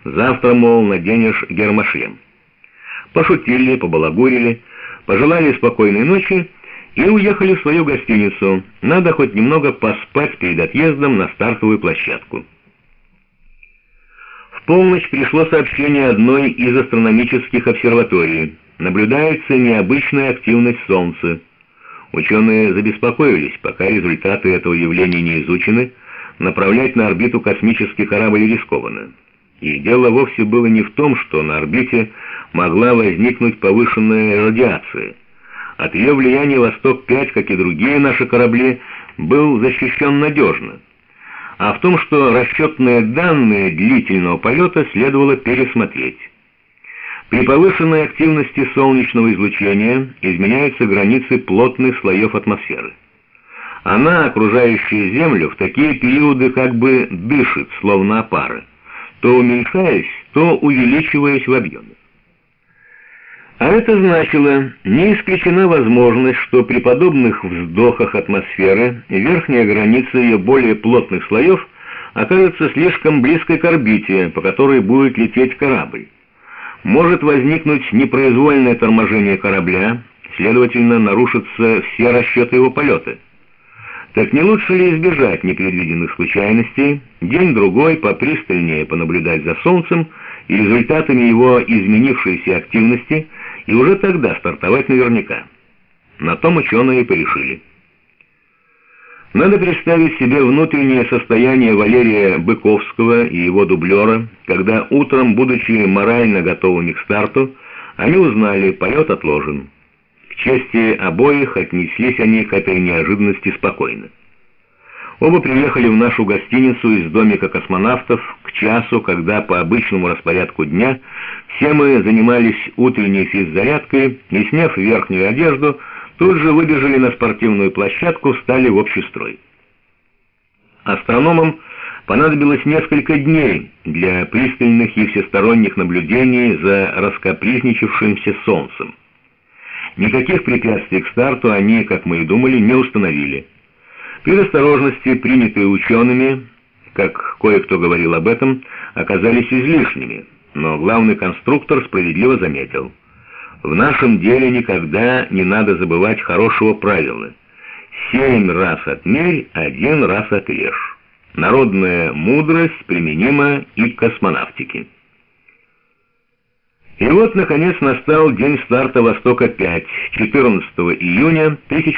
Завтра, мол, наденешь гермошлем. Пошутили, побалагурили, пожелали спокойной ночи и уехали в свою гостиницу. Надо хоть немного поспать перед отъездом на стартовую площадку. В полночь пришло сообщение одной из астрономических обсерваторий. Наблюдается необычная активность Солнца. Ученые забеспокоились, пока результаты этого явления не изучены, направлять на орбиту космический корабль рискованно. И дело вовсе было не в том, что на орбите могла возникнуть повышенная радиация. От ее влияния «Восток-5», как и другие наши корабли, был защищен надежно, а в том, что расчетные данные длительного полета следовало пересмотреть. При повышенной активности солнечного излучения изменяются границы плотных слоев атмосферы. Она, окружающая Землю, в такие периоды как бы дышит, словно опара, то уменьшаясь, то увеличиваясь в объеме. А это значило, не исключена возможность, что при подобных вздохах атмосферы верхняя граница ее более плотных слоев окажется слишком близкой к орбите, по которой будет лететь корабль. Может возникнуть непроизвольное торможение корабля, следовательно, нарушатся все расчеты его полета. Так не лучше ли избежать непредвиденных случайностей, день-другой попристальнее понаблюдать за Солнцем и результатами его изменившейся активности, и уже тогда стартовать наверняка? На том ученые и порешили. Надо представить себе внутреннее состояние Валерия Быковского и его дублера, когда утром, будучи морально готовыми к старту, они узнали, полет отложен. К чести обоих отнеслись они к этой неожиданности спокойно. Оба приехали в нашу гостиницу из домика космонавтов к часу, когда по обычному распорядку дня все мы занимались утренней физзарядкой и, сняв верхнюю одежду, тут же выбежали на спортивную площадку, встали в общий строй. Астрономам понадобилось несколько дней для пристальных и всесторонних наблюдений за раскапризничавшимся Солнцем. Никаких препятствий к старту они, как мы и думали, не установили. Предосторожности, принятые учеными, как кое-кто говорил об этом, оказались излишними, но главный конструктор справедливо заметил: в нашем деле никогда не надо забывать хорошего правила: 7 раз отмерь, 1 раз отрежь. Народная мудрость применима и к космонавтике. И вот, наконец, настал день старта «Востока-5», 14 июня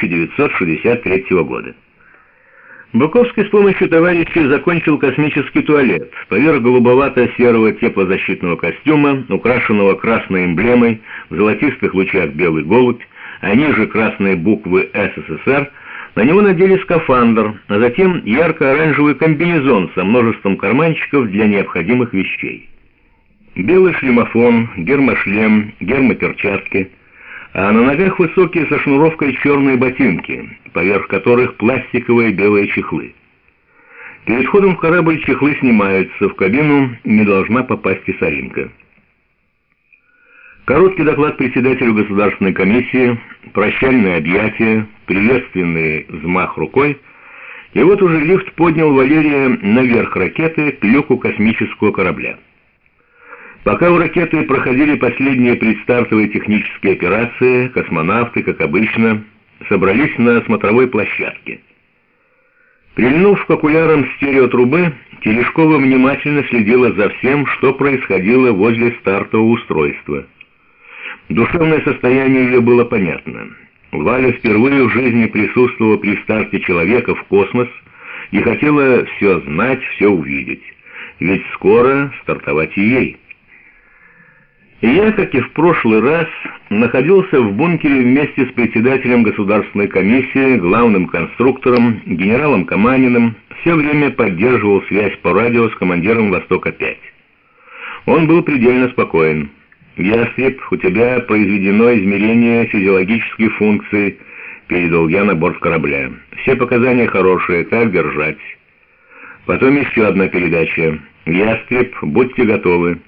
1963 года. Быковский с помощью товарищей закончил космический туалет. Поверх голубовато-серого теплозащитного костюма, украшенного красной эмблемой, в золотистых лучах белый голубь, а ниже красные буквы «СССР», на него надели скафандр, а затем ярко-оранжевый комбинезон со множеством карманчиков для необходимых вещей. Белый шлемофон, гермошлем, гермоперчатки, а на ногах высокие со шнуровкой черные ботинки, поверх которых пластиковые белые чехлы. Перед входом в корабль чехлы снимаются, в кабину не должна попасть и соринка. Короткий доклад председателю Государственной комиссии, прощальное объятие, приветственный взмах рукой, и вот уже лифт поднял Валерия наверх ракеты к люку космического корабля. Пока у ракеты проходили последние предстартовые технические операции, космонавты, как обычно, собрались на смотровой площадке. Прильнув к окулярам стереотрубы, Терешкова внимательно следила за всем, что происходило возле стартового устройства. Душевное состояние ее было понятно. Валя впервые в жизни присутствовала при старте человека в космос и хотела все знать, все увидеть. Ведь скоро стартовать и ей. И я, как и в прошлый раз, находился в бункере вместе с председателем Государственной комиссии, главным конструктором, генералом Каманиным, все время поддерживал связь по радио с командиром «Востока-5». Он был предельно спокоен. «Ястреб, у тебя произведено измерение физиологических функций», — передал я на борт корабля. «Все показания хорошие, как держать». Потом еще одна передача. «Ястреб, будьте готовы».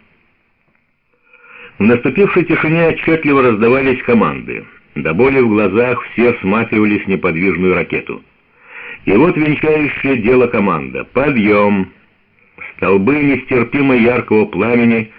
В наступившей тишине отчетливо раздавались команды. До боли в глазах все всматривались в неподвижную ракету. И вот венчающее дело команда. «Подъем!» Столбы нестерпимо яркого пламени